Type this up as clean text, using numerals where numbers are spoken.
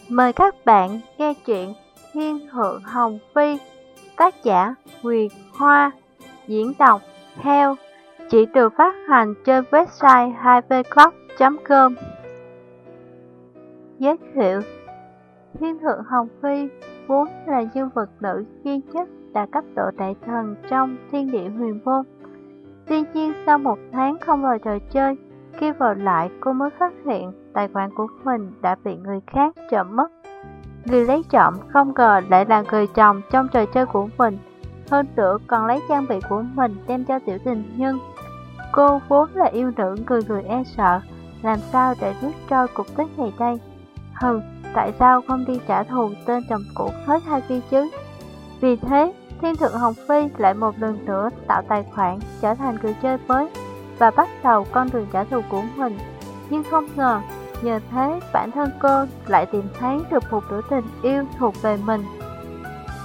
Mời các bạn nghe chuyện Thiên Thượng Hồng Phi, tác giả Nguyệt Hoa, diễn đọc Heo, chỉ được phát hành trên website 2vclub.com. Giới thiệu: Thiên Thượng Hồng Phi vốn là nhân vật nữ duy nhất đạt cấp độ đại thần trong thiên địa huyền môn. Tuy nhiên sau một tháng không vào trò chơi, khi vào lại cô mới phát hiện tài khoản của mình đã bị người khác trộm mất. Người lấy trộm không ngờ lại là người chồng trong trò chơi của mình, hơn nữa còn lấy trang bị của mình đem cho tiểu tình nhân. Cô vốn là yêu nữ người người e sợ, làm sao để nuốt trôi cục tức này đây? Tại sao không đi trả thù tên chồng cũ hết hai kia chứ? Vì thế, Thiên Thượng Hồng Phi lại một lần nữa tạo tài khoản trở thành người chơi mới và bắt đầu con đường trả thù của mình. Nhưng không ngờ, nhờ thế bản thân cô lại tìm thấy được một nửa tình yêu thuộc về mình.